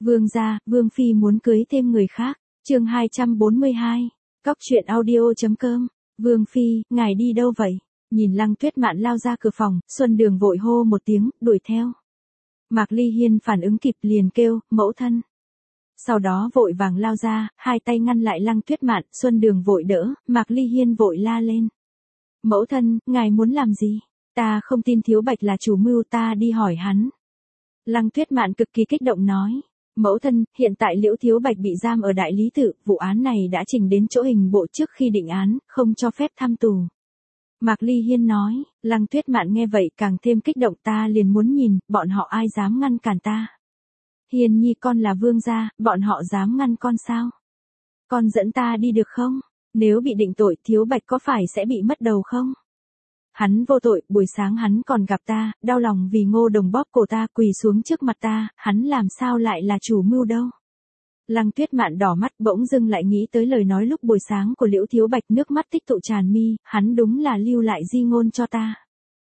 Vương gia, Vương Phi muốn cưới thêm người khác. Chương 242. Cóc truyện audio.com. Vương Phi, ngài đi đâu vậy? Nhìn Lăng Tuyết Mạn lao ra cửa phòng, Xuân Đường vội hô một tiếng, đuổi theo. Mạc Ly Hiên phản ứng kịp liền kêu, mẫu thân. Sau đó vội vàng lao ra, hai tay ngăn lại Lăng Tuyết Mạn, Xuân Đường vội đỡ, Mạc Ly Hiên vội la lên. Mẫu thân, ngài muốn làm gì? Ta không tin Thiếu Bạch là chủ mưu, ta đi hỏi hắn. Lăng Tuyết Mạn cực kỳ kích động nói. Mẫu thân, hiện tại Liễu Thiếu Bạch bị giam ở Đại Lý Tự, vụ án này đã trình đến chỗ hình bộ trước khi định án, không cho phép thăm tù. Mạc Ly Hiên nói, Lăng Tuyết Mạn nghe vậy càng thêm kích động, ta liền muốn nhìn, bọn họ ai dám ngăn cản ta. Hiên nhi con là vương gia, bọn họ dám ngăn con sao? Con dẫn ta đi được không? Nếu bị định tội Thiếu Bạch có phải sẽ bị mất đầu không? Hắn vô tội, buổi sáng hắn còn gặp ta, đau lòng vì Ngô Đồng bóp cổ ta quỳ xuống trước mặt ta, hắn làm sao lại là chủ mưu đâu. Lăng Tuyết Mạn đỏ mắt bỗng dưng lại nghĩ tới lời nói lúc buổi sáng của Liễu Thiếu Bạch, nước mắt tích tụ tràn mi, hắn đúng là lưu lại di ngôn cho ta.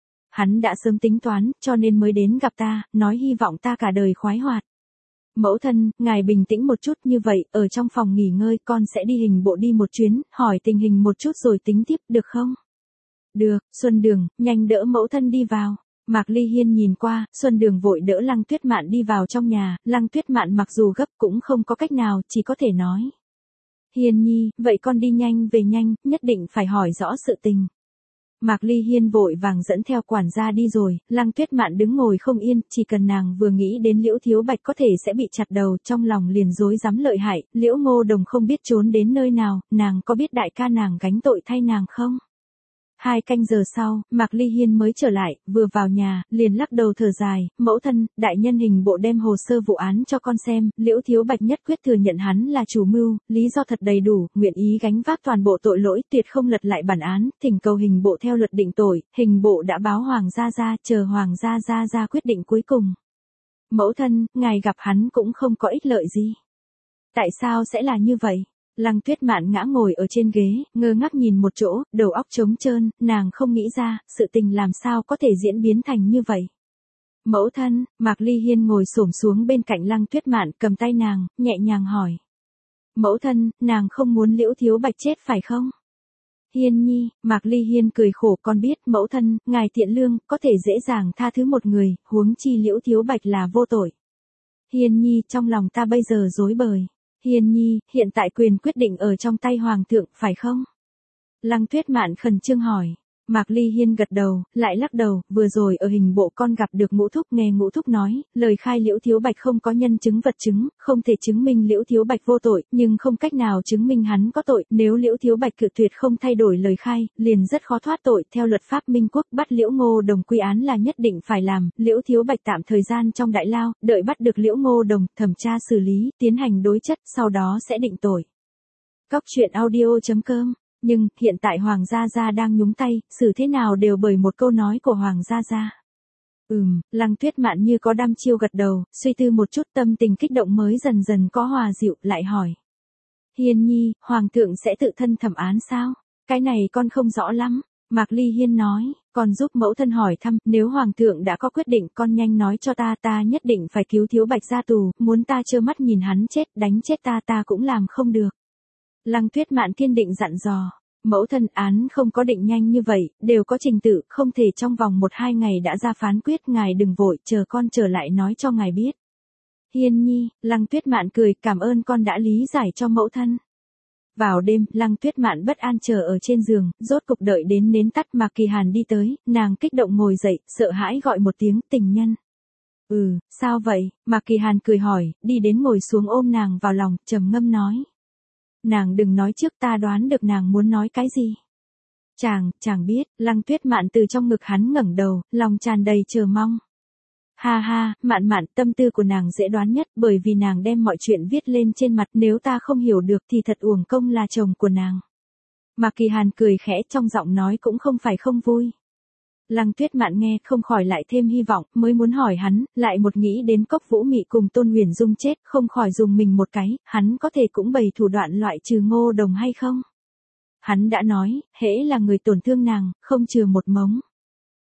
Hắn đã sớm tính toán, cho nên mới đến gặp ta, nói hy vọng ta cả đời khoái hoạt. Mẫu thân, ngài bình tĩnh một chút, như vậy, ở trong phòng nghỉ ngơi con sẽ đi hình bộ đi một chuyến, hỏi tình hình một chút rồi tính tiếp, được không? Được, Xuân Đường, nhanh đỡ mẫu thân đi vào. Mạc Ly Hiên nhìn qua, Xuân Đường vội đỡ Lăng Tuyết Mạn đi vào trong nhà, Lăng Tuyết Mạn mặc dù gấp cũng không có cách nào, chỉ có thể nói. Hiên nhi, vậy con đi nhanh về nhanh, nhất định phải hỏi rõ sự tình. Mạc Ly Hiên vội vàng dẫn theo quản gia đi rồi, Lăng Tuyết Mạn đứng ngồi không yên, chỉ cần nàng vừa nghĩ đến Liễu Thiếu Bạch có thể sẽ bị chặt đầu, trong lòng liền rối rắm lợi hại, Liễu Ngô Đồng không biết trốn đến nơi nào, nàng có biết đại ca nàng gánh tội thay nàng không? 2 canh giờ sau, Mạc Ly Hiên mới trở lại, vừa vào nhà, liền lắc đầu thở dài, mẫu thân, đại nhân hình bộ đem hồ sơ vụ án cho con xem, Liễu Thiếu Bạch nhất quyết thừa nhận hắn là chủ mưu, lý do thật đầy đủ, nguyện ý gánh vác toàn bộ tội lỗi, tuyệt không lật lại bản án, thỉnh cầu hình bộ theo luật định tội, hình bộ đã báo Hoàng gia ra, chờ Hoàng gia ra quyết định cuối cùng. Mẫu thân, ngài gặp hắn cũng không có ích lợi gì. Tại sao sẽ là như vậy? Lăng Tuyết Mạn ngã ngồi ở trên ghế, ngơ ngác nhìn một chỗ, đầu óc trống trơn, nàng không nghĩ ra, sự tình làm sao có thể diễn biến thành như vậy. Mẫu thân, Mạc Ly Hiên ngồi xổm xuống bên cạnh Lăng Tuyết Mạn, cầm tay nàng, nhẹ nhàng hỏi. Mẫu thân, nàng không muốn Liễu Thiếu Bạch chết phải không? Hiên nhi, Mạc Ly Hiên cười khổ, con biết, mẫu thân, ngài thiện lương, có thể dễ dàng tha thứ một người, huống chi Liễu Thiếu Bạch là vô tội. Hiên nhi, trong lòng ta bây giờ rối bời. Hiên nhi, hiện tại quyền quyết định ở trong tay Hoàng thượng, phải không? Lăng Tuyết Mạn khẩn trương hỏi. Mạc Ly Hiên gật đầu, lại lắc đầu, vừa rồi ở hình bộ con gặp được Ngũ Thúc, nghe Ngũ Thúc nói, lời khai Liễu Thiếu Bạch không có nhân chứng vật chứng, không thể chứng minh Liễu Thiếu Bạch vô tội, nhưng không cách nào chứng minh hắn có tội, nếu Liễu Thiếu Bạch cự tuyệt không thay đổi lời khai, liền rất khó thoát tội, theo luật pháp Minh Quốc bắt Liễu Ngô Đồng quy án là nhất định phải làm, Liễu Thiếu Bạch tạm thời gian trong đại lao, đợi bắt được Liễu Ngô Đồng, thẩm tra xử lý, tiến hành đối chất, sau đó sẽ định tội. Cóc truyện audio.com. Nhưng, hiện tại Hoàng gia gia đang nhúng tay, xử thế nào đều bởi một câu nói của Hoàng gia gia. Lăng Tuyết Mạn như có đăm chiêu gật đầu, suy tư một chút, tâm tình kích động mới dần dần có hòa dịu, lại hỏi. Hiên nhi, Hoàng thượng sẽ tự thân thẩm án sao? Cái này con không rõ lắm. Mạc Ly Hiên nói, con giúp mẫu thân hỏi thăm, nếu Hoàng thượng đã có quyết định, con nhanh nói cho ta, ta nhất định phải cứu Thiếu Bạch ra tù, muốn ta trơ mắt nhìn hắn chết, đánh chết ta cũng làm không được. Lăng Tuyết Mạn kiên định dặn dò, mẫu thân, án không có định nhanh như vậy, đều có trình tự, không thể trong vòng 1-2 ngày đã ra phán quyết, ngài đừng vội, chờ con trở lại nói cho ngài biết. Hiên nhi, Lăng Tuyết Mạn cười, cảm ơn con đã lý giải cho mẫu thân. Vào đêm, Lăng Tuyết Mạn bất an chờ ở trên giường, rốt cục đợi đến nến tắt, Mạc Kỳ Hàn đi tới, nàng kích động ngồi dậy, sợ hãi gọi một tiếng, tình nhân. Sao vậy? Mạc Kỳ Hàn cười hỏi, đi đến ngồi xuống ôm nàng vào lòng, trầm ngâm nói. Nàng đừng nói trước, ta đoán được nàng muốn nói cái gì. Chàng biết, Lăng Tuyết Mạn từ trong ngực hắn ngẩng đầu, lòng tràn đầy chờ mong. Ha ha, Mạn, tâm tư của nàng dễ đoán nhất, bởi vì nàng đem mọi chuyện viết lên trên mặt, nếu ta không hiểu được thì thật uổng công là chồng của nàng. Mạc Kỳ Hàn cười khẽ, trong giọng nói cũng không phải không vui. Lăng Tuyết Mạn nghe, không khỏi lại thêm hy vọng, mới muốn hỏi hắn, lại một nghĩ đến Cốc Vũ Mị cùng Tôn Huyền Dung chết, không khỏi dùng mình một cái, hắn có thể cũng bày thủ đoạn loại trừ Ngô Đồng hay không? Hắn đã nói, hễ là người tổn thương nàng, không chừa một mống.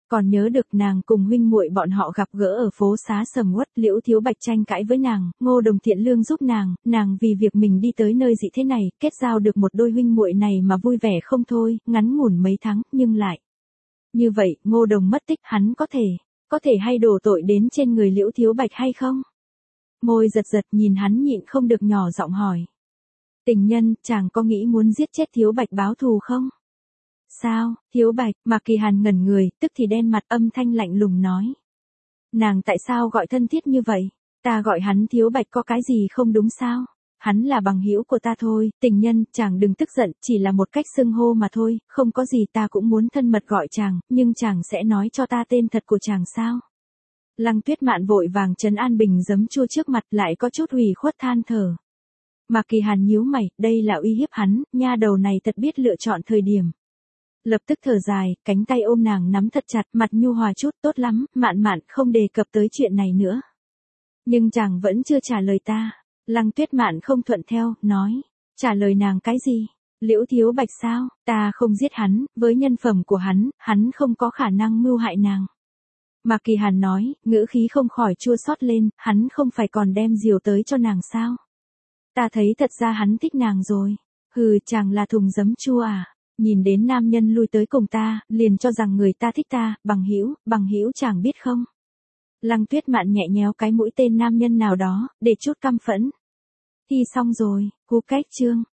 Còn nhớ được nàng cùng huynh muội bọn họ gặp gỡ ở phố xá sầm uất, Liễu Thiếu Bạch tranh cãi với nàng, Ngô Đồng thiện lương giúp nàng vì việc mình đi tới nơi dị thế này, kết giao được một đôi huynh muội này mà vui vẻ không thôi, ngắn ngủn mấy tháng, nhưng lại. Như vậy, Ngô Đồng mất tích, hắn có thể hay đổ tội đến trên người Liễu Thiếu Bạch hay không? Môi giật giật nhìn hắn nhịn không được nhỏ giọng hỏi. Tình nhân, chàng có nghĩ muốn giết chết Thiếu Bạch báo thù không? Sao, Thiếu Bạch, Mạc Kỳ Hàn ngẩn người, tức thì đen mặt, âm thanh lạnh lùng nói. Nàng tại sao gọi thân thiết như vậy? Ta gọi hắn Thiếu Bạch có cái gì không đúng sao? Hắn là bằng hữu của ta thôi, tình nhân, chàng đừng tức giận, chỉ là một cách xưng hô mà thôi, không có gì, ta cũng muốn thân mật gọi chàng, nhưng chàng sẽ nói cho ta tên thật của chàng sao? Lăng Tuyết Mạn vội vàng trấn an bình giấm chua trước mặt, lại có chút ủy khuất than thở. Mạc Kỳ Hàn nhíu mày, đây là uy hiếp hắn, nha đầu này thật biết lựa chọn thời điểm. Lập tức thở dài, cánh tay ôm nàng nắm thật chặt, mặt nhu hòa chút, tốt lắm, Mạn Mạn không đề cập tới chuyện này nữa. Nhưng chàng vẫn chưa trả lời ta. Lăng Tuyết Mạn không thuận theo, nói. Trả lời nàng cái gì? Liễu Thiếu Bạch sao? Ta không giết hắn, với nhân phẩm của hắn không có khả năng mưu hại nàng. Mạc Kỳ Hàn nói, ngữ khí không khỏi chua xót lên, hắn không phải còn đem diều tới cho nàng sao? Ta thấy thật ra hắn thích nàng rồi. Hừ, chàng là thùng giấm chua à? Nhìn đến nam nhân lui tới cùng ta, liền cho rằng người ta thích ta, bằng hữu chàng biết không? Lăng Tuyết Mạn nhẹ nhéo cái mũi tên nam nhân nào đó, để chút căm phẫn. Thi xong rồi, cú cách chương.